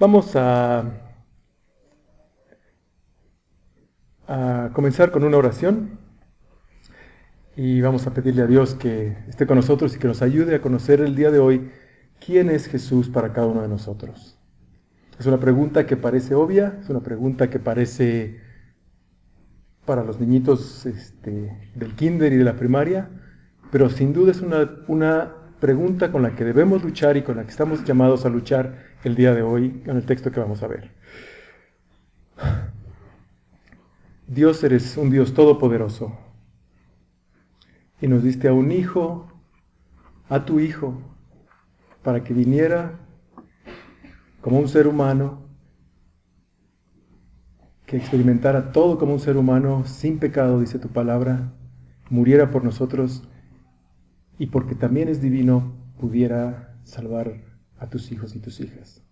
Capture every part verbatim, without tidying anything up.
Vamos a, a comenzar con una oración y vamos a pedirle a Dios que esté con nosotros y que nos ayude a conocer el día de hoy quién es Jesús para cada uno de nosotros. Es una pregunta que parece obvia, es una pregunta que parece para los niñitos este, del kinder y de la primaria, pero sin duda es una, una pregunta con la que debemos luchar y con la que estamos llamados a luchar el día de hoy en el texto que vamos a ver. Dios, eres un Dios todopoderoso y nos diste a un hijo, a tu hijo, para que viniera como un ser humano, que experimentara todo como un ser humano, sin pecado, dice tu palabra, muriera por nosotros y porque también es divino, pudiera salvar a tus hijos y tus hijas.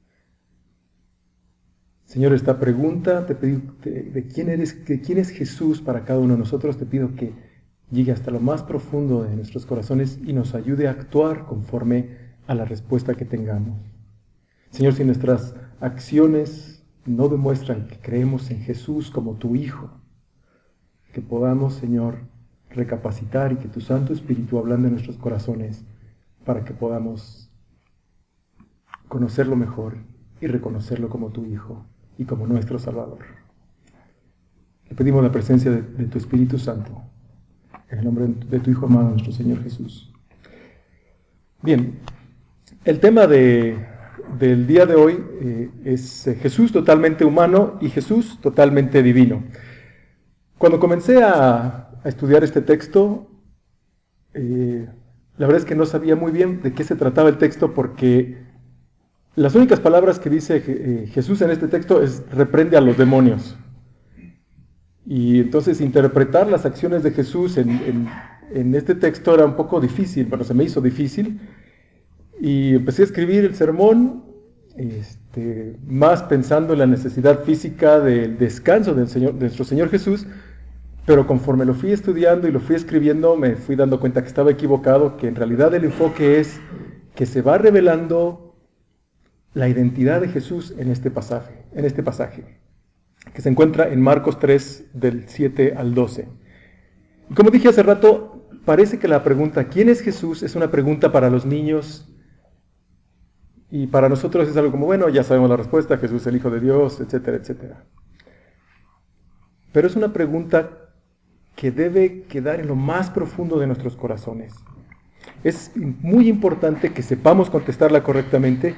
Señor, esta pregunta te pido, de, de, quién eres, de quién es Jesús para cada uno de nosotros, te pido que llegue hasta lo más profundo de nuestros corazones y nos ayude a actuar conforme a la respuesta que tengamos. Señor, si nuestras acciones no demuestran que creemos en Jesús como tu Hijo, que podamos, Señor, recapacitar y que tu Santo Espíritu ablande en nuestros corazones para que podamos conocerlo mejor y reconocerlo como tu Hijo y como nuestro Salvador. Le pedimos la presencia de, de tu Espíritu Santo, en el nombre de tu Hijo amado, nuestro Señor Jesús. Bien, el tema de, del día de hoy eh, es eh, Jesús totalmente humano y Jesús totalmente divino. Cuando comencé a, a estudiar este texto, eh, la verdad es que no sabía muy bien de qué se trataba el texto, porque las únicas palabras que dice eh, Jesús en este texto es reprende a los demonios. Y entonces interpretar las acciones de Jesús en, en, en este texto era un poco difícil, pero se me hizo difícil. Y empecé a escribir el sermón, este, más pensando en la necesidad física del descanso del Señor, de nuestro Señor Jesús, pero conforme lo fui estudiando y lo fui escribiendo, me fui dando cuenta que estaba equivocado, que en realidad el enfoque es que se va revelando la identidad de Jesús en este pasaje, en este pasaje, que se encuentra en Marcos tres, del siete al doce. Y como dije hace rato, parece que la pregunta ¿quién es Jesús? Es una pregunta para los niños, y para nosotros es algo como, bueno, ya sabemos la respuesta, Jesús es el Hijo de Dios, etcétera, etcétera. Pero es una pregunta que debe quedar en lo más profundo de nuestros corazones. Es muy importante que sepamos contestarla correctamente,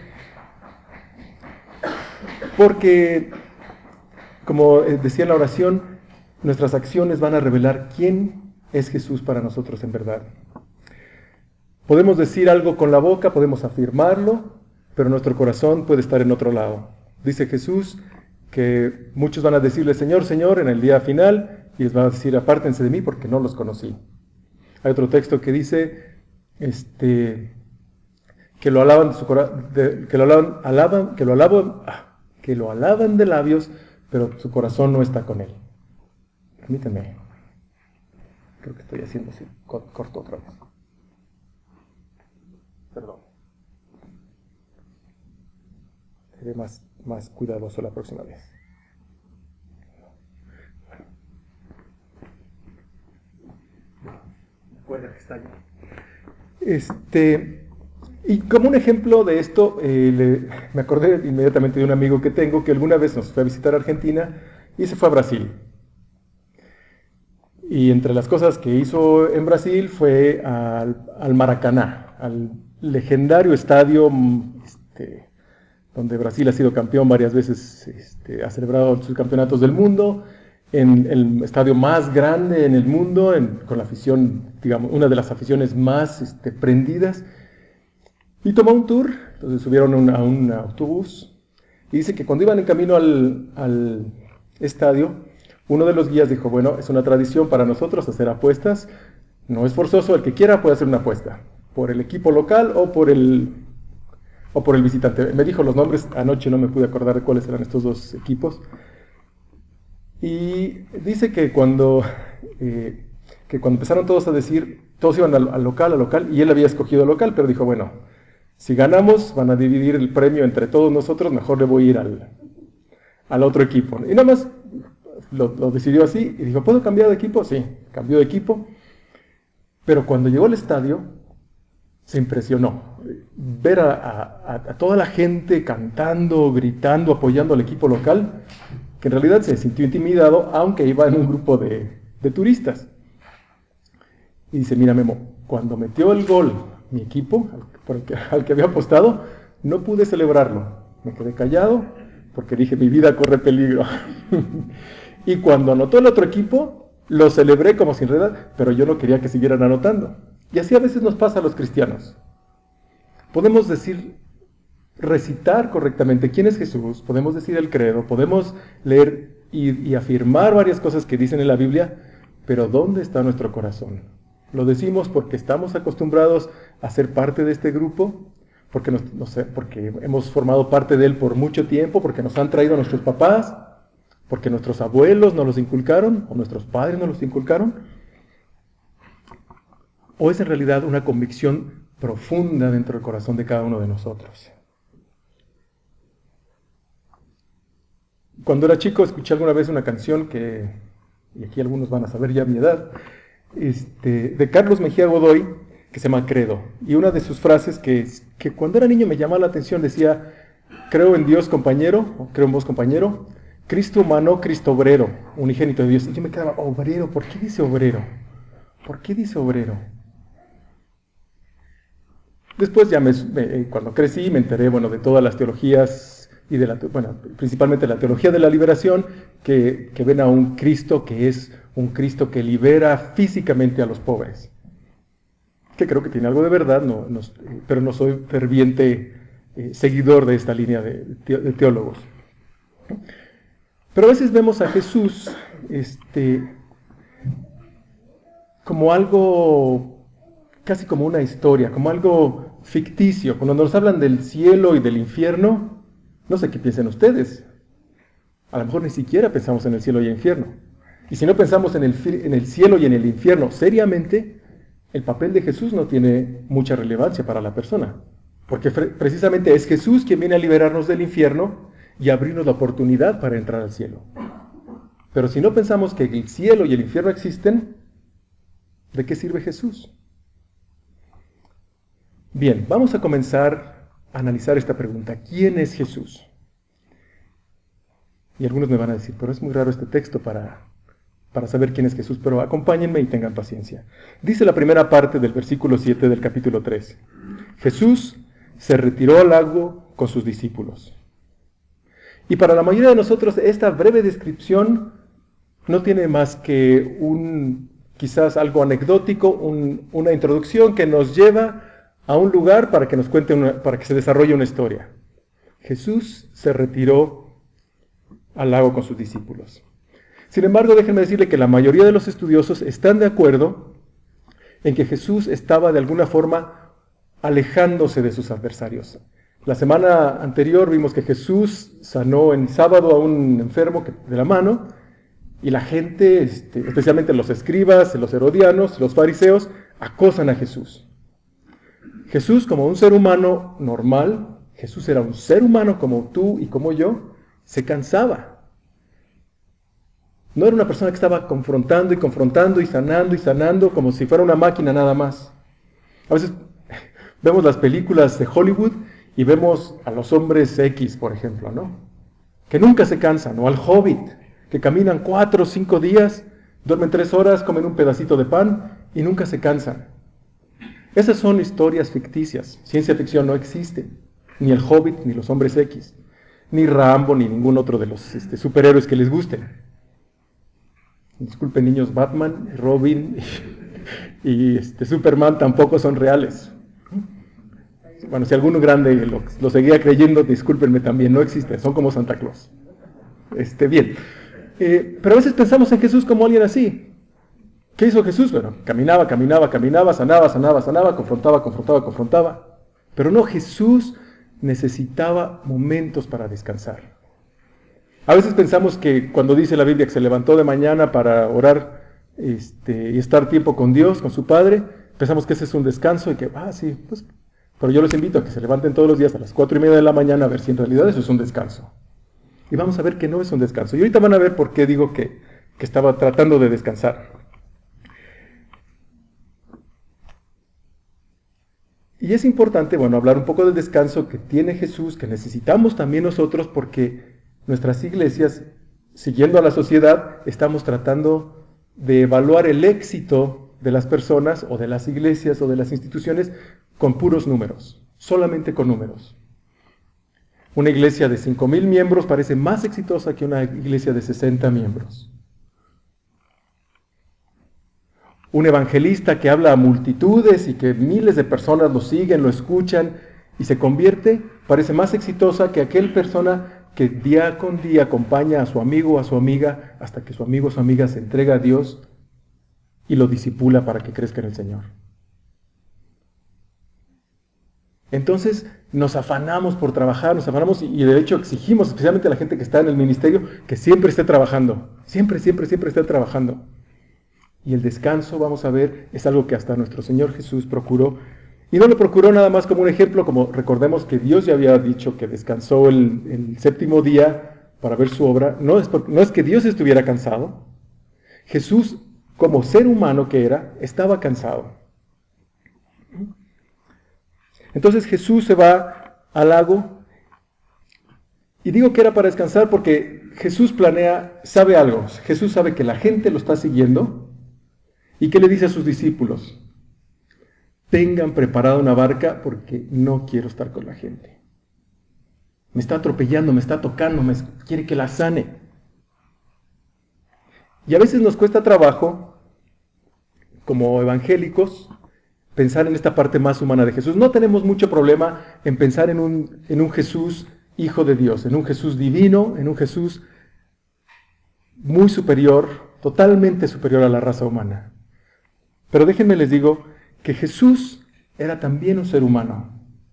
porque, como decía en la oración, nuestras acciones van a revelar quién es Jesús para nosotros en verdad. Podemos decir algo con la boca, podemos afirmarlo, pero nuestro corazón puede estar en otro lado. Dice Jesús que muchos van a decirle Señor, Señor en el día final, y les van a decir apártense de mí porque no los conocí. Hay otro texto que dice este, que lo alaban de su cora- de, que lo alaban, alaban, que lo alaban, ah, que lo alaban de labios, pero su corazón no está con él. Permítanme. Creo que estoy haciendo así, corto otra vez. Perdón. Seré más, más cuidadoso la próxima vez. Recuerda que está allí. Este, y como un ejemplo de esto, eh, le, me acordé inmediatamente de un amigo que tengo que alguna vez nos fue a visitar Argentina y se fue a Brasil. Y entre las cosas que hizo en Brasil fue al, al Maracaná, al legendario estadio este, donde Brasil ha sido campeón varias veces, este, ha celebrado sus campeonatos del mundo, en el estadio más grande en el mundo, en, con la afición, digamos, una de las aficiones más este, prendidas. Y tomó un tour, entonces subieron un, a un autobús, y dice que cuando iban en camino al, al estadio, uno de los guías dijo, bueno, es una tradición para nosotros hacer apuestas, no es forzoso, el que quiera puede hacer una apuesta, por el equipo local o por el, o por el visitante. Me dijo los nombres, anoche no me pude acordar de cuáles eran estos dos equipos. Y dice que cuando, eh, que cuando empezaron todos a decir, todos iban al, al local, al local, y él había escogido el local, pero dijo, bueno, Si ganamos, van a dividir el premio entre todos nosotros, mejor le voy a ir al, al otro equipo. Y nada más lo, lo decidió así y dijo, ¿puedo cambiar de equipo? Sí, cambió de equipo. Pero cuando llegó al estadio, se impresionó. Ver a, a, a toda la gente cantando, gritando, apoyando al equipo local, que en realidad se sintió intimidado, aunque iba en un grupo de, de turistas. Y dice, mira Memo, cuando metió el gol mi equipo, al, por el que, al que había apostado, no pude celebrarlo. Me quedé callado porque dije, mi vida corre peligro. Y cuando anotó el otro equipo, lo celebré como sin realidad, pero yo no quería que siguieran anotando. Y así a veces nos pasa a los cristianos. Podemos decir, recitar correctamente quién es Jesús, podemos decir el credo, podemos leer y, y afirmar varias cosas que dicen en la Biblia, pero ¿dónde está nuestro corazón? Lo decimos porque estamos acostumbrados a ser parte de este grupo, porque, nos, no sé, porque hemos formado parte de él por mucho tiempo, porque nos han traído a nuestros papás, porque nuestros abuelos nos los inculcaron, o nuestros padres nos los inculcaron, o es en realidad una convicción profunda dentro del corazón de cada uno de nosotros. Cuando era chico escuché alguna vez una canción que, y aquí algunos van a saber ya mi edad, Este, de Carlos Mejía Godoy, que se llama Credo. Y una de sus frases que, que cuando era niño me llamaba la atención decía, creo en Dios compañero, o creo en vos compañero, Cristo humano, Cristo obrero, unigénito de Dios. Y yo me quedaba, obrero, ¿por qué dice obrero? ¿Por qué dice obrero? Después ya me, me, cuando crecí me enteré, bueno, de todas las teologías y de la, bueno, principalmente la teología de la liberación, que, que ven a un Cristo que es un Cristo que libera físicamente a los pobres. Que creo que tiene algo de verdad, no, no, pero no soy ferviente eh, seguidor de esta línea de, de teólogos. Pero a veces vemos a Jesús este, como algo, casi como una historia, como algo ficticio. Cuando nos hablan del cielo y del infierno, no sé qué piensan ustedes. A lo mejor ni siquiera pensamos en el cielo y el infierno. Y si no pensamos en el, en el cielo y en el infierno seriamente, el papel de Jesús no tiene mucha relevancia para la persona. Porque precisamente es Jesús quien viene a liberarnos del infierno y abrirnos la oportunidad para entrar al cielo. Pero si no pensamos que el cielo y el infierno existen, ¿de qué sirve Jesús? Bien, vamos a comenzar a analizar esta pregunta. ¿Quién es Jesús? Y algunos me van a decir, pero es muy raro este texto para, para saber quién es Jesús, pero acompáñenme y tengan paciencia. Dice la primera parte del versículo siete del capítulo tres. Jesús se retiró al lago con sus discípulos. Y para la mayoría de nosotros esta breve descripción no tiene más que un, quizás algo anecdótico, un, una introducción que nos lleva a un lugar para que nos cuente una, para que se desarrolle una historia. Jesús se retiró al lago con sus discípulos. Sin embargo, déjenme decirle que la mayoría de los estudiosos están de acuerdo en que Jesús estaba de alguna forma alejándose de sus adversarios. La semana anterior vimos que Jesús sanó en sábado a un enfermo de la mano, y la gente, este, especialmente los escribas, los herodianos, los fariseos, acosan a Jesús. Jesús, como un ser humano normal, Jesús era un ser humano como tú y como yo, se cansaba. No era una persona que estaba confrontando y confrontando y sanando y sanando como si fuera una máquina nada más. A veces vemos las películas de Hollywood y vemos a los hombres X, por ejemplo, ¿no? Que nunca se cansan, o al Hobbit, que caminan cuatro o cinco días, duermen tres horas, comen un pedacito de pan y nunca se cansan. Esas son historias ficticias. Ciencia ficción no existe. Ni el Hobbit, ni los hombres X, ni Rambo, ni ningún otro de los este, superhéroes que les gusten. Disculpen, niños, Batman, Robin y, y este, Superman tampoco son reales. Bueno, si alguno grande lo, lo seguía creyendo, discúlpenme también, no existen, son como Santa Claus. Este, bien, eh, pero a veces pensamos en Jesús como alguien así. ¿Qué hizo Jesús? Bueno, caminaba, caminaba, caminaba, sanaba, sanaba, sanaba, confrontaba, confrontaba, confrontaba. Pero no, Jesús necesitaba momentos para descansar. A veces pensamos que cuando dice la Biblia que se levantó de mañana para orar este, y estar tiempo con Dios, con su Padre, pensamos que ese es un descanso y que, ah, sí, pues Pero yo les invito a que se levanten todos los días a las cuatro y media de la mañana a ver si en realidad eso es un descanso. Y vamos a ver que no es un descanso. Y ahorita van a ver por qué digo que, que estaba tratando de descansar. Y es importante, bueno, hablar un poco del descanso que tiene Jesús, que necesitamos también nosotros, porque nuestras iglesias, siguiendo a la sociedad, estamos tratando de evaluar el éxito de las personas o de las iglesias o de las instituciones con puros números, solamente con números. Una iglesia de cinco mil miembros parece más exitosa que una iglesia de sesenta miembros. Un evangelista que habla a multitudes y que miles de personas lo siguen, lo escuchan y se convierte, parece más exitosa que aquel persona que día con día acompaña a su amigo o a su amiga hasta que su amigo o su amiga se entrega a Dios y lo discipula para que crezca en el Señor. Entonces nos afanamos por trabajar, nos afanamos y de hecho exigimos, especialmente a la gente que está en el ministerio, que siempre esté trabajando, siempre, siempre, siempre esté trabajando. Y el descanso, vamos a ver, es algo que hasta nuestro Señor Jesús procuró. Y no lo procuró nada más como un ejemplo, como recordemos que Dios ya había dicho que descansó el, el séptimo día para ver su obra. No es, porque, no es que Dios estuviera cansado. Jesús, como ser humano que era, estaba cansado. Entonces Jesús se va al lago. Y digo que era para descansar porque Jesús planea, sabe algo. Jesús sabe que la gente lo está siguiendo. ¿Y qué le dice a sus discípulos? Tengan preparada una barca porque no quiero estar con la gente. Me está atropellando, me está tocando, me quiere que la sane. Y a veces nos cuesta trabajo, como evangélicos, pensar en esta parte más humana de Jesús. No tenemos mucho problema en pensar en un, en un Jesús hijo de Dios, en un Jesús divino, en un Jesús muy superior, totalmente superior a la raza humana. Pero déjenme les digo que Jesús era también un ser humano.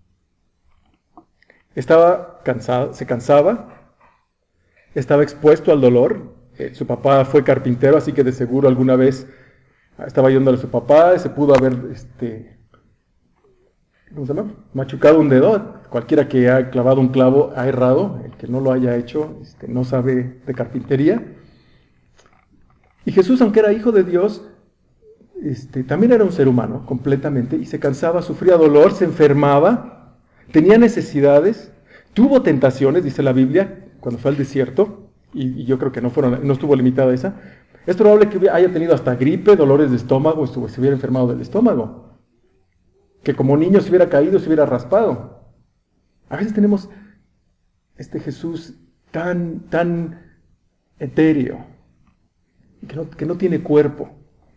Estaba cansado, se cansaba, estaba expuesto al dolor. Eh, su papá fue carpintero, así que de seguro alguna vez estaba ayudándole a su papá, se pudo haber, este, ¿cómo se llama? Machucado un dedo. Cualquiera que haya clavado un clavo ha errado, el que no lo haya hecho este, no sabe de carpintería. Y Jesús, aunque era hijo de Dios, Este, también era un ser humano completamente y se cansaba, sufría dolor, se enfermaba, tenía necesidades, tuvo tentaciones, dice la Biblia, cuando fue al desierto, y, y yo creo que no, fueron, no estuvo limitada esa. Es probable que haya tenido hasta gripe, dolores de estómago, estuvo, se hubiera enfermado del estómago, que como niño se hubiera caído, se hubiera raspado. A veces tenemos este Jesús tan, tan etéreo, que no, que no tiene cuerpo.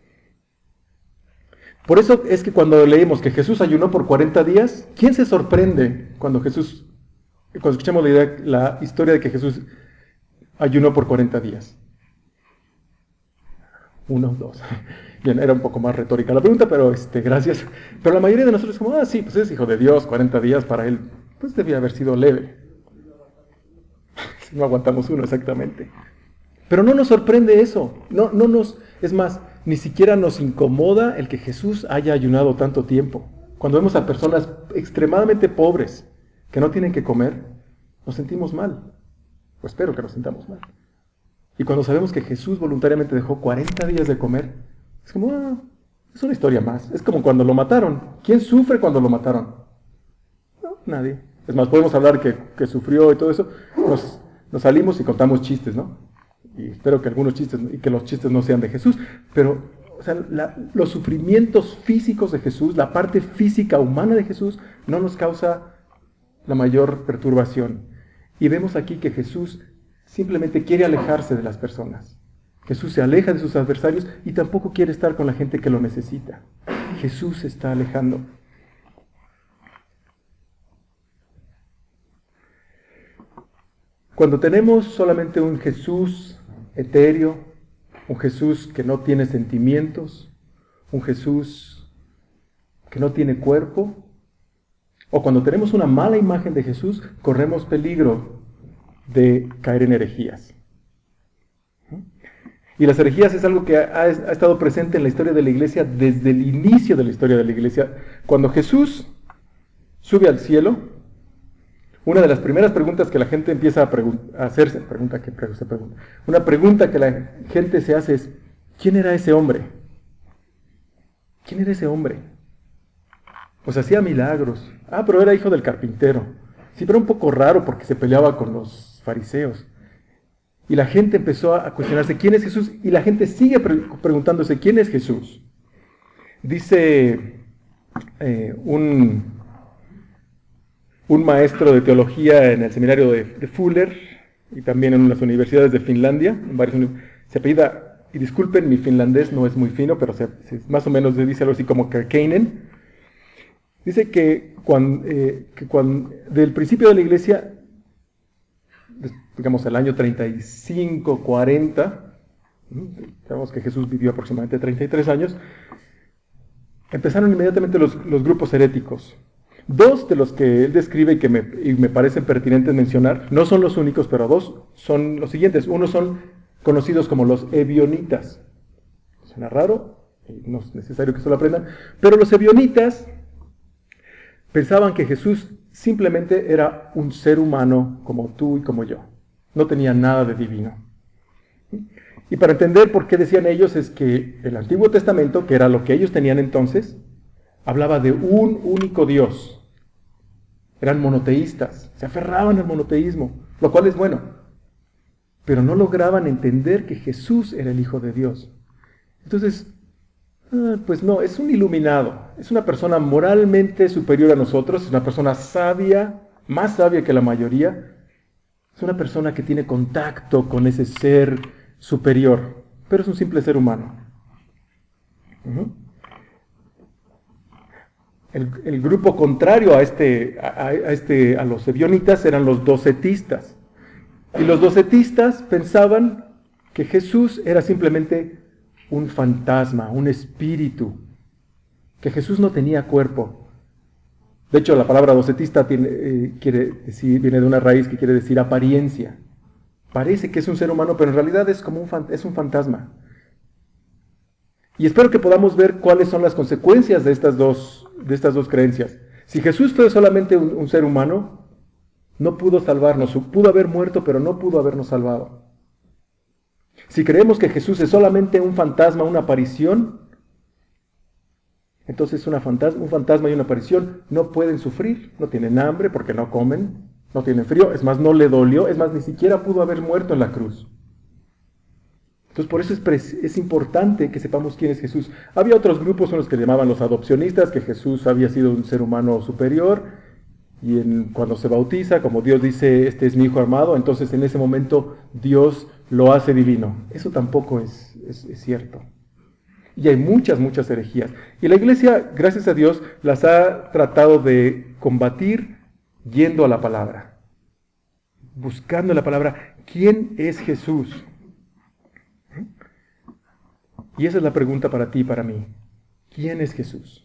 Por eso es que cuando leemos que Jesús ayunó por cuarenta días, ¿quién se sorprende cuando Jesús, cuando escuchamos la, idea, la historia de que Jesús ayunó por cuarenta días? Uno, dos. Bien, era un poco más retórica la pregunta, pero este, gracias. Pero la mayoría de nosotros como, ah, sí, pues es hijo de Dios, cuarenta días para él, pues debía haber sido leve. Si no aguantamos uno exactamente. Pero no nos sorprende eso, no, no nos, es más, ni siquiera nos incomoda el que Jesús haya ayunado tanto tiempo. Cuando vemos a personas extremadamente pobres que no tienen que comer, nos sentimos mal. O espero que nos sintamos mal. Y cuando sabemos que Jesús voluntariamente dejó cuarenta días de comer, es como, ah, es una historia más. Es como cuando lo mataron. ¿Quién sufre cuando lo mataron? No, nadie. Es más, podemos hablar que, que sufrió y todo eso. Nos, nos salimos y contamos chistes, ¿no? Y espero que algunos chistes, y que los chistes no sean de Jesús, pero o sea, la, los sufrimientos físicos de Jesús, la parte física humana de Jesús, no nos causa la mayor perturbación. Y vemos aquí que Jesús simplemente quiere alejarse de las personas. Jesús se aleja de sus adversarios y tampoco quiere estar con la gente que lo necesita. Jesús se está alejando. Cuando tenemos solamente un Jesús etéreo, un Jesús que no tiene sentimientos, un Jesús que no tiene cuerpo, o cuando tenemos una mala imagen de Jesús, corremos peligro de caer en herejías. Y las herejías es algo que ha, ha estado presente en la historia de la iglesia desde el inicio de la historia de la iglesia. Cuando Jesús sube al cielo. Una de las primeras preguntas que la gente empieza a, a hacerse, pregunta que se pregunta, una pregunta que la gente se hace es, ¿quién era ese hombre? ¿Quién era ese hombre? Pues hacía milagros. Ah, pero era hijo del carpintero. Sí, pero un poco raro porque se peleaba con los fariseos. Y la gente empezó a cuestionarse, ¿quién es Jesús? Y la gente sigue pre preguntándose, ¿quién es Jesús? Dice eh, un... un maestro de teología en el seminario de, de Fuller y también en las universidades de Finlandia, en varias, se apellida, y disculpen, mi finlandés no es muy fino, pero se, se, más o menos se dice algo así como Kerkeinen. Dice que, cuando, eh, que cuando, del principio de la iglesia, digamos el año treinta y cinco, cuarenta, sabemos que Jesús vivió aproximadamente treinta y tres años, empezaron inmediatamente los, los grupos heréticos. Dos de los que él describe y que me, y me parecen pertinentes mencionar, no son los únicos, pero dos son los siguientes. Uno son conocidos como los ebionitas. Suena raro, no es necesario que se lo aprendan, pero los ebionitas pensaban que Jesús simplemente era un ser humano como tú y como yo. No tenía nada de divino. Y para entender por qué decían ellos es que el Antiguo Testamento, que era lo que ellos tenían entonces, hablaba de un único Dios. Eran monoteístas, se aferraban al monoteísmo, lo cual es bueno, pero no lograban entender que Jesús era el Hijo de Dios. Entonces, pues no, es un iluminado, es una persona moralmente superior a nosotros, es una persona sabia, más sabia que la mayoría, es una persona que tiene contacto con ese ser superior, pero es un simple ser humano. Uh-huh. El, el grupo contrario a, este, a, a, este, a los ebionitas eran los docetistas. Y los docetistas pensaban que Jesús era simplemente un fantasma, un espíritu, que Jesús no tenía cuerpo. De hecho, la palabra docetista tiene, eh, quiere decir, viene de una raíz que quiere decir apariencia. Parece que es un ser humano, pero en realidad es como un, es un fantasma. Y espero que podamos ver cuáles son las consecuencias de estas dos, de estas dos creencias. Si Jesús fue solamente un, un ser humano, no pudo salvarnos, pudo haber muerto, pero no pudo habernos salvado. Si creemos que Jesús es solamente un fantasma, una aparición, entonces una fantasma, un fantasma y una aparición no pueden sufrir, no tienen hambre porque no comen, no tienen frío, es más, no le dolió, es más, ni siquiera pudo haber muerto en la cruz. Entonces por eso es, es importante que sepamos quién es Jesús. Había otros grupos, unos que le llamaban los adopcionistas, que Jesús había sido un ser humano superior, y en, cuando se bautiza, como Dios dice, este es mi hijo amado, entonces en ese momento Dios lo hace divino. Eso tampoco es, es, es cierto. Y hay muchas, muchas herejías. Y la iglesia, gracias a Dios, las ha tratado de combatir yendo a la palabra. Buscando la palabra, ¿quién es Jesús? Y esa es la pregunta para ti y para mí. ¿Quién es Jesús?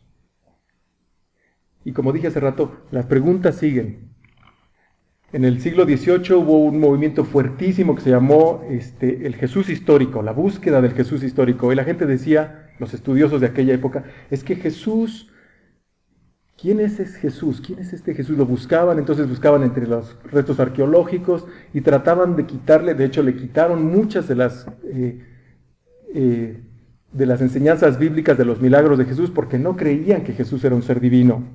Y como dije hace rato, las preguntas siguen. En el siglo dieciocho hubo un movimiento fuertísimo que se llamó este, el Jesús histórico, la búsqueda del Jesús histórico. Y la gente decía, los estudiosos de aquella época, es que Jesús, ¿quién es ese Jesús? ¿Quién es este Jesús? Lo buscaban, entonces buscaban entre los restos arqueológicos y trataban de quitarle, de hecho le quitaron muchas de las... Eh, eh, de las enseñanzas bíblicas de los milagros de Jesús porque no creían que Jesús era un ser divino.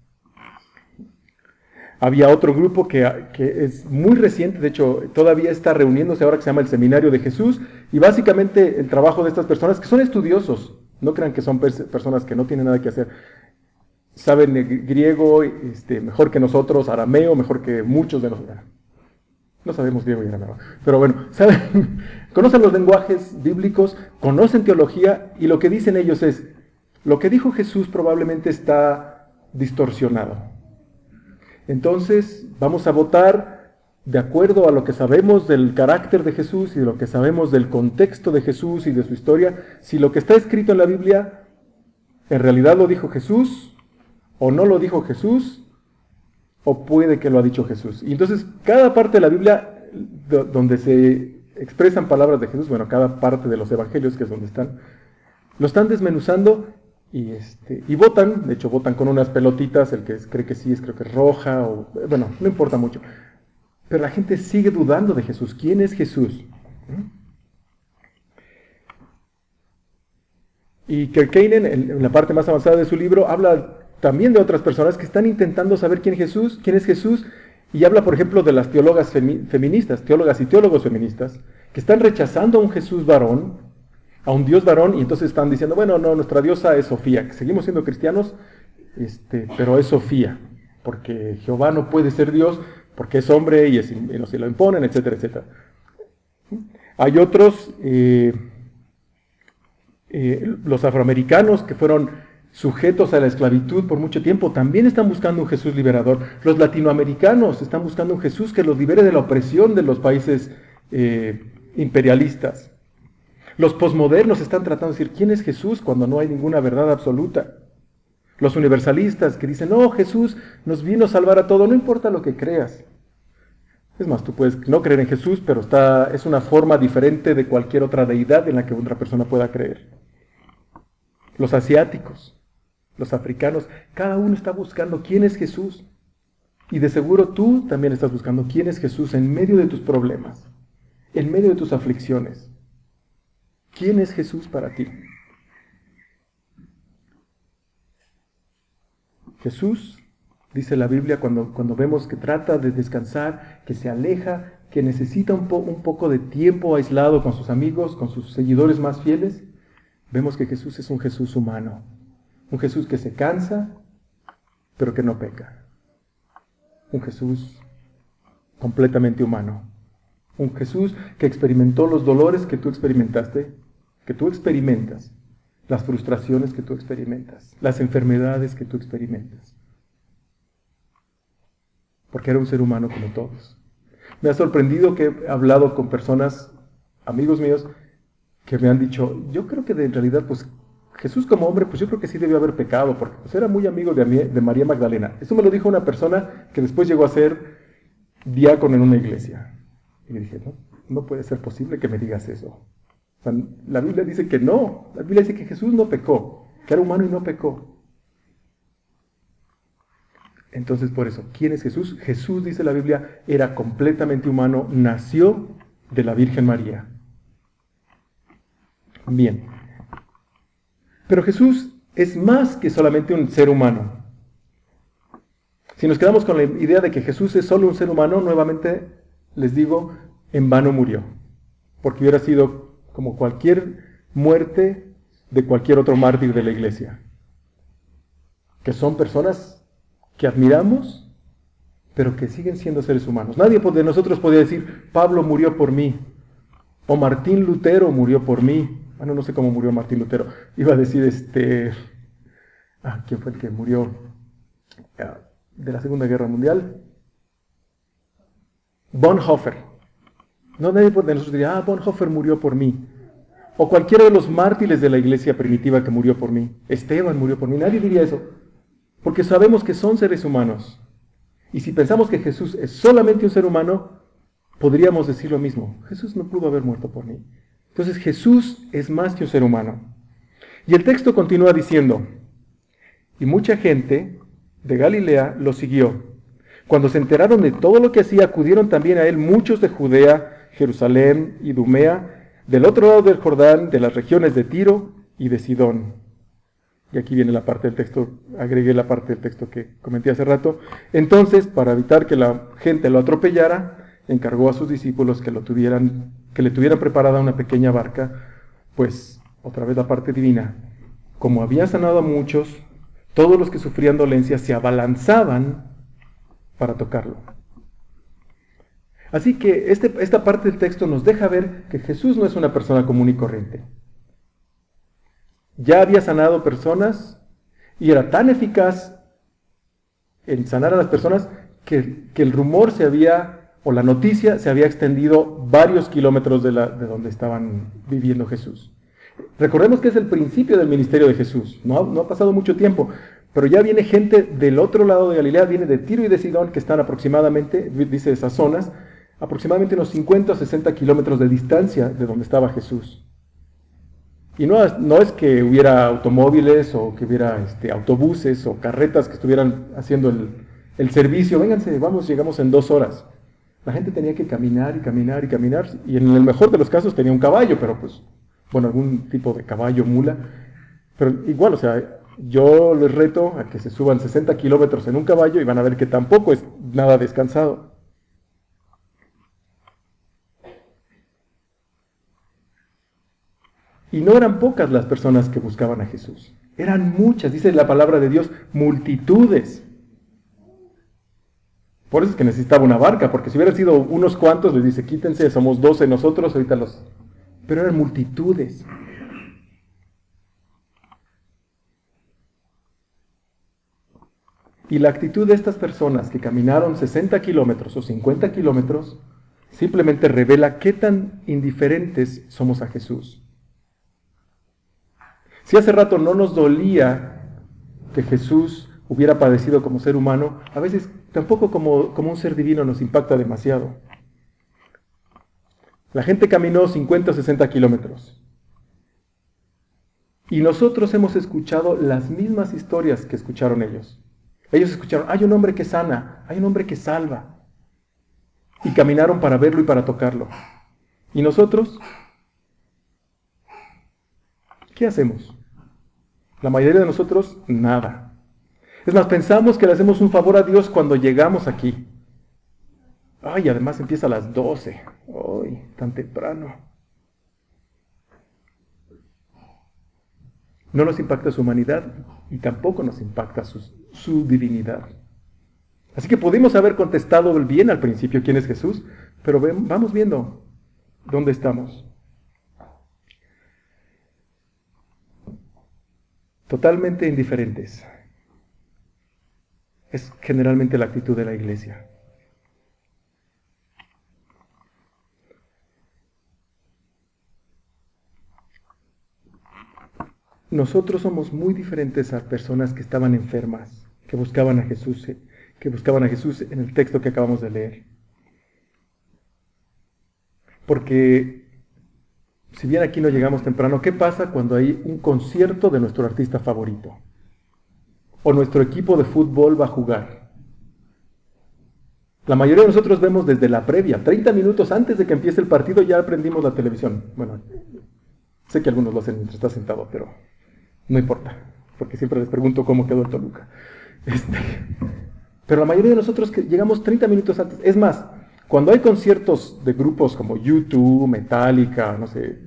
Había otro grupo que, que es muy reciente, de hecho todavía está reuniéndose ahora, que se llama el Seminario de Jesús, y básicamente el trabajo de estas personas, que son estudiosos, no crean que son pers personas que no tienen nada que hacer, saben griego este, mejor que nosotros, arameo mejor que muchos de nosotros. No sabemos griego y arameo, pero bueno, saben, conocen los lenguajes bíblicos, conocen teología, y lo que dicen ellos es, lo que dijo Jesús probablemente está distorsionado. Entonces, vamos a votar de acuerdo a lo que sabemos del carácter de Jesús y de lo que sabemos del contexto de Jesús y de su historia, si lo que está escrito en la Biblia en realidad lo dijo Jesús, o no lo dijo Jesús, o puede que lo ha dicho Jesús. Y entonces, cada parte de la Biblia donde se expresan palabras de Jesús, bueno, cada parte de los evangelios, que es donde están, lo están desmenuzando y, este, y votan, de hecho votan con unas pelotitas, el que es, cree que sí es, creo que es roja, o bueno, no importa mucho. Pero la gente sigue dudando de Jesús. ¿Quién es Jesús? Y Kerkeinen, en la parte más avanzada de su libro, habla también de otras personas que están intentando saber quién es Jesús, quién es Jesús, y habla, por ejemplo, de las teólogas femi- feministas, teólogas y teólogos feministas, que están rechazando a un Jesús varón, a un Dios varón, y entonces están diciendo, bueno, no, nuestra diosa es Sofía, que seguimos siendo cristianos, este, pero es Sofía, porque Jehová no puede ser Dios, porque es hombre y, es, y no se lo imponen, etcétera, etcétera. Hay otros, eh, eh, los afroamericanos que fueron sujetos a la esclavitud por mucho tiempo, también están buscando un Jesús liberador. Los latinoamericanos están buscando un Jesús que los libere de la opresión de los países eh, imperialistas. Los posmodernos están tratando de decir, ¿quién es Jesús cuando no hay ninguna verdad absoluta? Los universalistas que dicen, no, Jesús nos vino a salvar a todo, no importa lo que creas. Es más, tú puedes no creer en Jesús, pero está, es una forma diferente de cualquier otra deidad en la que otra persona pueda creer. Los asiáticos, los africanos, cada uno está buscando quién es Jesús. Y de seguro tú también estás buscando quién es Jesús en medio de tus problemas, en medio de tus aflicciones. ¿Quién es Jesús para ti? Jesús, dice la Biblia, cuando, cuando vemos que trata de descansar, que se aleja, que necesita un, po, un poco de tiempo aislado con sus amigos, con sus seguidores más fieles, vemos que Jesús es un Jesús humano. Un Jesús que se cansa, pero que no peca. Un Jesús completamente humano. Un Jesús que experimentó los dolores que tú experimentaste, que tú experimentas, las frustraciones que tú experimentas, las enfermedades que tú experimentas. Porque era un ser humano como todos. Me ha sorprendido que he hablado con personas, amigos míos, que me han dicho, yo creo que de, en realidad, pues, Jesús como hombre, pues yo creo que sí debió haber pecado, porque pues, era muy amigo de, de María Magdalena. Esto me lo dijo una persona que después llegó a ser diácono en una iglesia. Y le dije, no, no puede ser posible que me digas eso. O sea, la Biblia dice que no. La Biblia dice que Jesús no pecó, que era humano y no pecó. Entonces, por eso, ¿quién es Jesús? Jesús, dice la Biblia, era completamente humano, nació de la Virgen María. Bien. Pero Jesús es más que solamente un ser humano. Si nos quedamos con la idea de que Jesús es solo un ser humano, nuevamente les digo, en vano murió. Porque hubiera sido como cualquier muerte de cualquier otro mártir de la iglesia. Que son personas que admiramos, pero que siguen siendo seres humanos. Nadie de nosotros podía decir, Pablo murió por mí, o Martín Lutero murió por mí. Bueno, no sé cómo murió Martín Lutero. Iba a decir, este... Ah, ¿quién fue el que murió de la Segunda Guerra Mundial? Bonhoeffer. No, nadie de nosotros diría, ah, Bonhoeffer murió por mí. O cualquiera de los mártires de la iglesia primitiva que murió por mí. Esteban murió por mí. Nadie diría eso. Porque sabemos que son seres humanos. Y si pensamos que Jesús es solamente un ser humano, podríamos decir lo mismo. Jesús no pudo haber muerto por mí. Entonces Jesús es más que un ser humano. Y el texto continúa diciendo, y mucha gente de Galilea lo siguió. Cuando se enteraron de todo lo que hacía, acudieron también a él muchos de Judea, Jerusalén y Idumea, del otro lado del Jordán, de las regiones de Tiro y de Sidón. Y aquí viene la parte del texto, agregué la parte del texto que comenté hace rato. Entonces, para evitar que la gente lo atropellara, encargó a sus discípulos que, lo tuvieran, que le tuvieran preparada una pequeña barca, pues, otra vez la parte divina, como había sanado a muchos, todos los que sufrían dolencia se abalanzaban para tocarlo. Así que este, esta parte del texto nos deja ver que Jesús no es una persona común y corriente. Ya había sanado personas y era tan eficaz en sanar a las personas que, que el rumor se había, o la noticia se había extendido varios kilómetros de, la, de donde estaban viviendo Jesús. Recordemos que es el principio del ministerio de Jesús, no ha, no ha pasado mucho tiempo, pero ya viene gente del otro lado de Galilea, viene de Tiro y de Sidón, que están aproximadamente, dice esas zonas, aproximadamente unos cincuenta o sesenta kilómetros de distancia de donde estaba Jesús. Y no, no es que hubiera automóviles o que hubiera este, autobuses o carretas que estuvieran haciendo el, el servicio. Vénganse, vamos, llegamos en dos horas. La gente tenía que caminar y caminar y caminar. Y en el mejor de los casos tenía un caballo, pero pues, bueno, algún tipo de caballo, mula. Pero igual, o sea, yo les reto a que se suban sesenta kilómetros en un caballo y van a ver que tampoco es nada descansado. Y no eran pocas las personas que buscaban a Jesús. Eran muchas, dice la palabra de Dios, multitudes. Por eso es que necesitaba una barca, porque si hubieran sido unos cuantos, les dice, quítense, somos doce nosotros, ahorita los... Pero eran multitudes. Y la actitud de estas personas que caminaron sesenta kilómetros o cincuenta kilómetros, simplemente revela qué tan indiferentes somos a Jesús. Si hace rato no nos dolía que Jesús hubiera padecido como ser humano, a veces tampoco como, como un ser divino nos impacta demasiado. La gente caminó cincuenta o sesenta kilómetros. Y nosotros hemos escuchado las mismas historias que escucharon ellos. Ellos escucharon, hay un hombre que sana, hay un hombre que salva. Y caminaron para verlo y para tocarlo. ¿Y nosotros? ¿Qué hacemos? La mayoría de nosotros, nada. Es más, pensamos que le hacemos un favor a Dios cuando llegamos aquí. Ay, además empieza a las doce. Ay, tan temprano. No nos impacta su humanidad y tampoco nos impacta su, su divinidad. Así que pudimos haber contestado bien al principio quién es Jesús, pero ven, vamos viendo dónde estamos. Totalmente indiferentes. Es generalmente la actitud de la iglesia. Nosotros somos muy diferentes a personas que estaban enfermas, que buscaban a Jesús, que buscaban a Jesús en el texto que acabamos de leer. Porque si bien aquí no llegamos temprano, ¿qué pasa cuando hay un concierto de nuestro artista favorito? O nuestro equipo de fútbol va a jugar. La mayoría de nosotros vemos desde la previa, treinta minutos antes de que empiece el partido ya prendimos la televisión. Bueno, sé que algunos lo hacen mientras está sentado, pero no importa, porque siempre les pregunto cómo quedó el Toluca. Este, pero la mayoría de nosotros que llegamos treinta minutos antes. Es más, cuando hay conciertos de grupos como U dos, Metallica, no sé,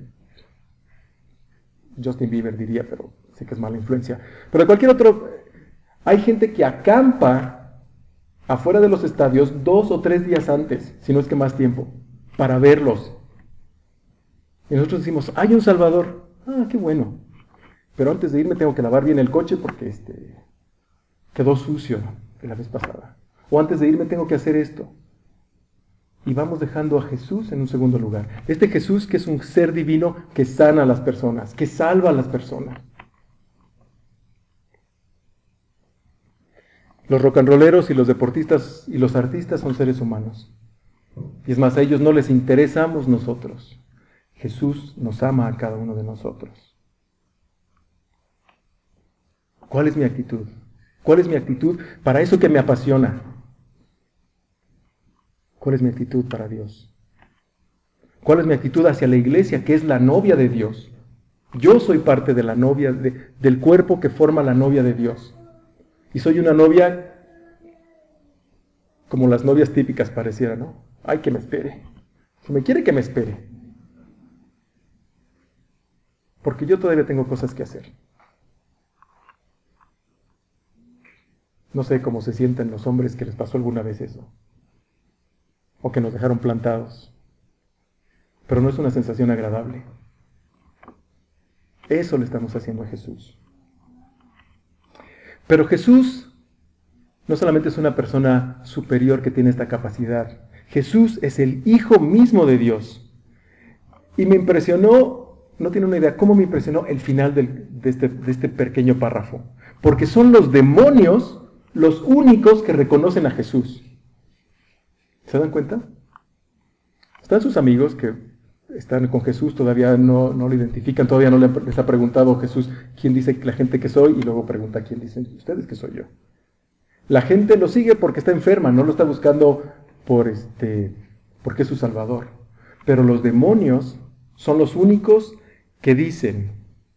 Justin Bieber diría, pero sé que es mala influencia. Pero de cualquier otro, hay gente que acampa afuera de los estadios dos o tres días antes, si no es que más tiempo, para verlos. Y nosotros decimos, hay un Salvador. Ah, qué bueno. Pero antes de irme tengo que lavar bien el coche porque este, quedó sucio de la vez pasada. O antes de irme tengo que hacer esto. Y vamos dejando a Jesús en un segundo lugar. Este Jesús que es un ser divino que sana a las personas, que salva a las personas. Los rock and rolleros y los deportistas y los artistas son seres humanos. Y es más, a ellos no les interesamos nosotros. Jesús nos ama a cada uno de nosotros. ¿Cuál es mi actitud? ¿Cuál es mi actitud para eso que me apasiona? ¿Cuál es mi actitud para Dios? ¿Cuál es mi actitud hacia la iglesia, que es la novia de Dios? Yo soy parte de la novia, de, del cuerpo que forma la novia de Dios. Y soy una novia como las novias típicas pareciera, ¿no? Ay, que me espere. Si me quiere, que me espere. Porque yo todavía tengo cosas que hacer. No sé cómo se sienten los hombres que les pasó alguna vez eso. O que nos dejaron plantados. Pero no es una sensación agradable. Eso le estamos haciendo a Jesús. Pero Jesús no solamente es una persona superior que tiene esta capacidad. Jesús es el Hijo mismo de Dios. Y me impresionó, no tiene una idea, cómo me impresionó el final del, de, este, de este pequeño párrafo. Porque son los demonios los únicos que reconocen a Jesús. ¿Se dan cuenta? Están sus amigos que están con Jesús, todavía no, no lo identifican, todavía no les ha preguntado Jesús quién dice la gente que soy, y luego pregunta quién dicen ustedes que soy yo. La gente lo sigue porque está enferma, no lo está buscando por este, porque es su Salvador. Pero los demonios son los únicos que dicen,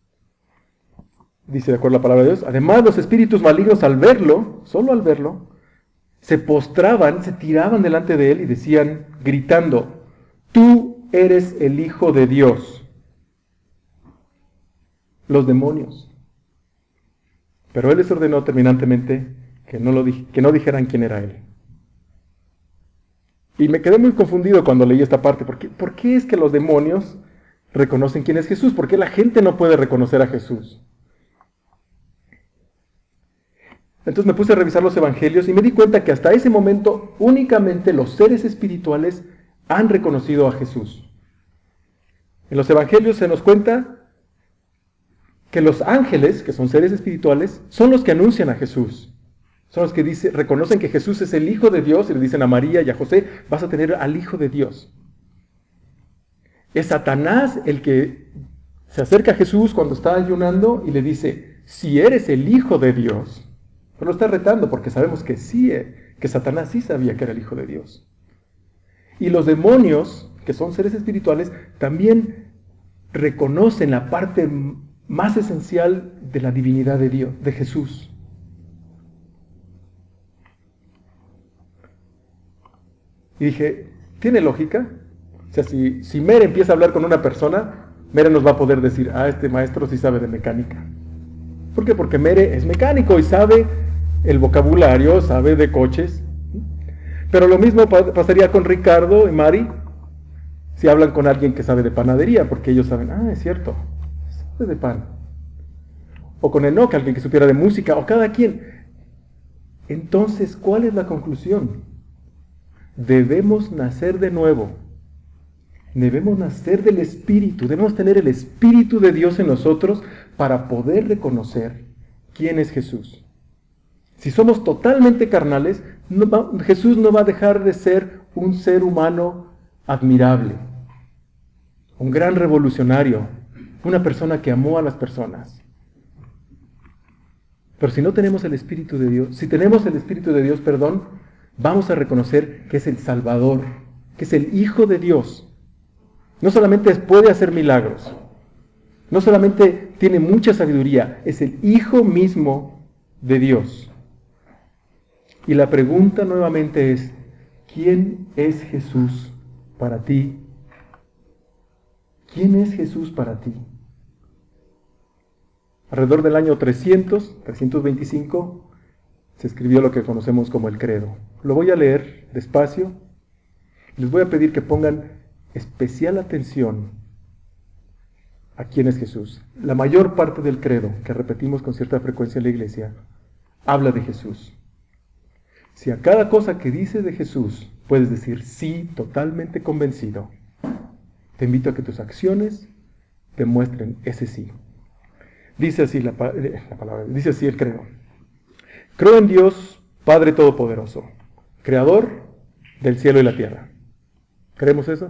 dice de acuerdo a la palabra de Dios, además los espíritus malignos al verlo, solo al verlo, se postraban, se tiraban delante de él y decían, gritando, tú eres el Hijo de Dios. Los demonios. Pero él les ordenó terminantemente que no, lo, que no dijeran quién era él. Y me quedé muy confundido cuando leí esta parte. ¿Por qué, ¿Por qué es que los demonios reconocen quién es Jesús? ¿Por qué la gente no puede reconocer a Jesús? Entonces me puse a revisar los evangelios y me di cuenta que hasta ese momento únicamente los seres espirituales han reconocido a Jesús. En los evangelios se nos cuenta que los ángeles, que son seres espirituales, son los que anuncian a Jesús. Son los que dice, reconocen que Jesús es el Hijo de Dios y le dicen a María y a José, vas a tener al Hijo de Dios. Es Satanás el que se acerca a Jesús cuando está ayunando y le dice, si eres el Hijo de Dios. Pero lo está retando porque sabemos que sí, que Satanás sí sabía que era el Hijo de Dios. Y los demonios, que son seres espirituales, también reconocen la parte más esencial de la divinidad de Dios, de Jesús. Y dije, ¿tiene lógica? O sea, si, si Mere empieza a hablar con una persona, Mere nos va a poder decir, ah, este maestro sí sabe de mecánica. ¿Por qué? Porque Mere es mecánico y sabe el vocabulario, sabe de coches. Pero lo mismo pasaría con Ricardo y Mari si hablan con alguien que sabe de panadería, porque ellos saben, ah, es cierto, sabe de pan. O con Enoch, alguien que supiera de música, o cada quien. Entonces, ¿cuál es la conclusión? Debemos nacer de nuevo. Debemos nacer del Espíritu. Debemos tener el Espíritu de Dios en nosotros para poder reconocer quién es Jesús. Si somos totalmente carnales, no va, Jesús no va a dejar de ser un ser humano admirable, un gran revolucionario, una persona que amó a las personas. Pero si no tenemos el Espíritu de Dios, si tenemos el Espíritu de Dios, perdón, vamos a reconocer que es el Salvador, que es el Hijo de Dios. No solamente puede hacer milagros, no solamente tiene mucha sabiduría, es el Hijo mismo de Dios. Y la pregunta nuevamente es, ¿quién es Jesús para ti? ¿Quién es Jesús para ti? Alrededor del año trescientos, trescientos veinticinco, se escribió lo que conocemos como el credo. Lo voy a leer despacio. Les voy a pedir que pongan especial atención a quién es Jesús. La mayor parte del credo, que repetimos con cierta frecuencia en la iglesia, habla de Jesús. Si a cada cosa que dices de Jesús puedes decir sí, totalmente convencido, te invito a que tus acciones demuestren ese sí. Dice así la, la palabra, dice así el credo. Creo en Dios, Padre Todopoderoso, Creador del cielo y la tierra. ¿Creemos eso?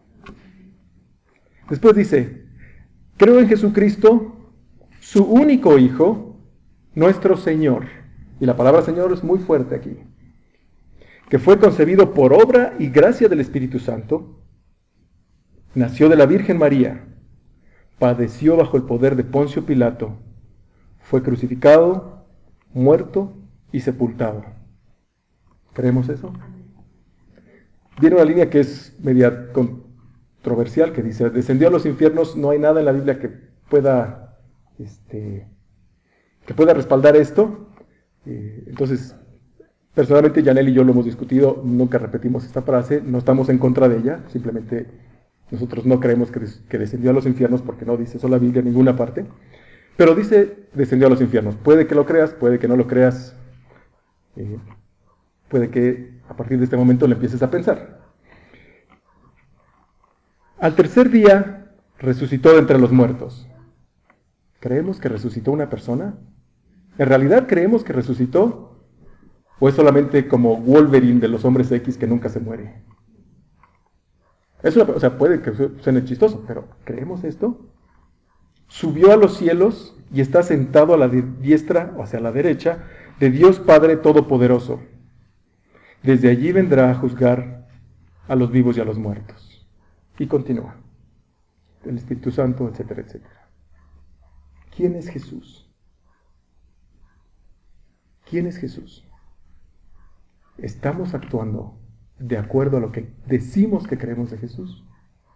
Después dice, creo en Jesucristo, su único Hijo, nuestro Señor. Y la palabra Señor es muy fuerte aquí. Que fue concebido por obra y gracia del Espíritu Santo, nació de la Virgen María, padeció bajo el poder de Poncio Pilato, fue crucificado, muerto y sepultado. ¿Creemos eso? Viene una línea que es media controversial, que dice, descendió a los infiernos. No hay nada en la Biblia que pueda, este, que pueda respaldar esto. Eh, entonces, personalmente Janel y yo lo hemos discutido, nunca repetimos esta frase, no estamos en contra de ella, simplemente nosotros no creemos que, des, que descendió a los infiernos, porque no dice eso la Biblia en ninguna parte, pero dice descendió a los infiernos. Puede que lo creas, puede que no lo creas, eh, puede que a partir de este momento le empieces a pensar. Al tercer día resucitó de entre los muertos. ¿Creemos que resucitó una persona? ¿En realidad creemos que resucitó? ¿O es solamente como Wolverine de los hombres X que nunca se muere? Es una, o sea, puede que suene chistoso, pero ¿creemos esto? Subió a los cielos y está sentado a la diestra, o hacia la derecha, de Dios Padre Todopoderoso. Desde allí vendrá a juzgar a los vivos y a los muertos. Y continúa. El Espíritu Santo, etcétera, etcétera. ¿Quién es Jesús? ¿Quién es Jesús? ¿Estamos actuando de acuerdo a lo que decimos que creemos de Jesús?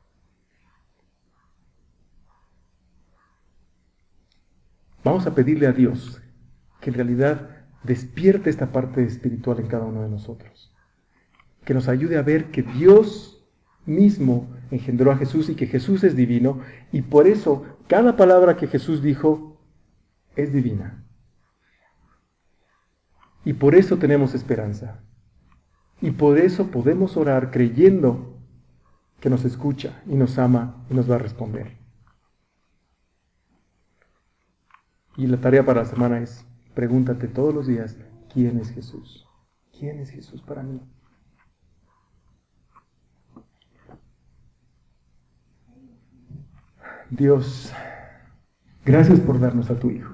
Vamos a pedirle a Dios que en realidad despierte esta parte espiritual en cada uno de nosotros. Que nos ayude a ver que Dios mismo engendró a Jesús y que Jesús es divino, y por eso cada palabra que Jesús dijo es divina. Y por eso tenemos esperanza. Y por eso podemos orar creyendo que nos escucha y nos ama y nos va a responder. Y la tarea para la semana es, pregúntate todos los días, ¿quién es Jesús? ¿Quién es Jesús para mí? Dios, gracias por darnos a tu Hijo.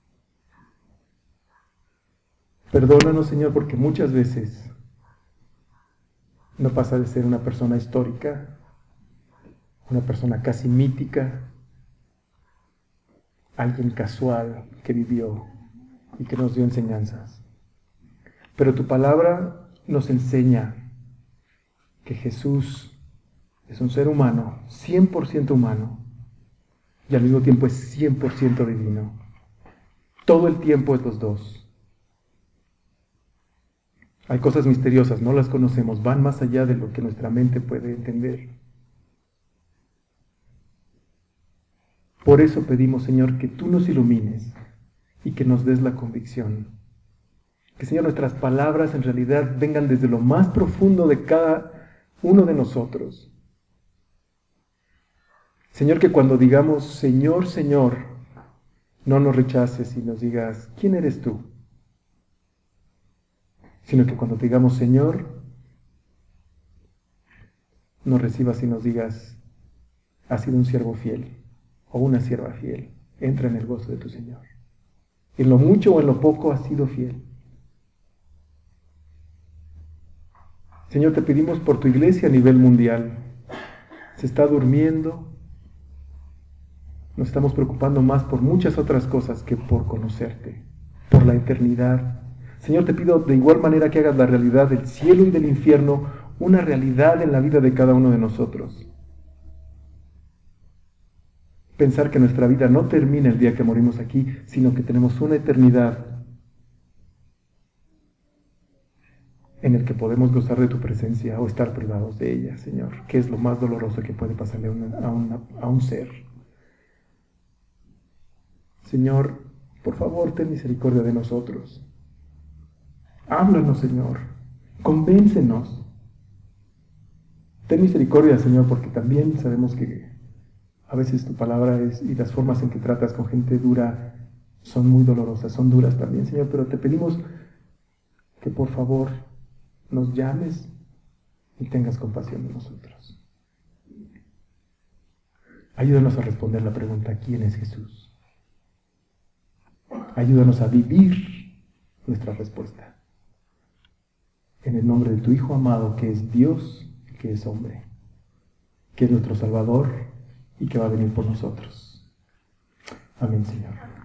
Perdónanos, Señor, porque muchas veces no pasa de ser una persona histórica, una persona casi mítica, alguien casual que vivió y que nos dio enseñanzas. Pero tu palabra nos enseña que Jesús es un ser humano, cien por ciento humano, y al mismo tiempo es cien por ciento divino. Todo el tiempo es los dos. Hay cosas misteriosas, no las conocemos, van más allá de lo que nuestra mente puede entender. Por eso pedimos, Señor, que tú nos ilumines y que nos des la convicción. Que, Señor, nuestras palabras en realidad vengan desde lo más profundo de cada uno de nosotros. Señor, que cuando digamos, Señor, Señor, no nos rechaces y nos digas, ¿quién eres tú? Sino que cuando digamos, Señor, nos recibas y nos digas, has sido un siervo fiel o una sierva fiel, entra en el gozo de tu Señor. En lo mucho o en lo poco has sido fiel. Señor, te pedimos por tu iglesia a nivel mundial. Se está durmiendo. Nos estamos preocupando más por muchas otras cosas que por conocerte, por la eternidad. Señor, te pido de igual manera que hagas la realidad del cielo y del infierno una realidad en la vida de cada uno de nosotros. Pensar que nuestra vida no termina el día que morimos aquí, sino que tenemos una eternidad en el que podemos gozar de tu presencia o estar privados de ella, Señor, que es lo más doloroso que puede pasarle a, una, a, una, a un ser. Señor, por favor, ten misericordia de nosotros. Háblanos, Señor. Convéncenos. Ten misericordia, Señor, porque también sabemos que a veces tu palabra es, y las formas en que tratas con gente dura son muy dolorosas, son duras también, Señor, pero te pedimos que por favor nos llames y tengas compasión de nosotros. Ayúdanos a responder la pregunta, ¿quién es Jesús? Ayúdanos a vivir nuestra respuesta. En el nombre de tu Hijo amado, que es Dios, que es hombre, que es nuestro Salvador y que va a venir por nosotros. Amén, Señor.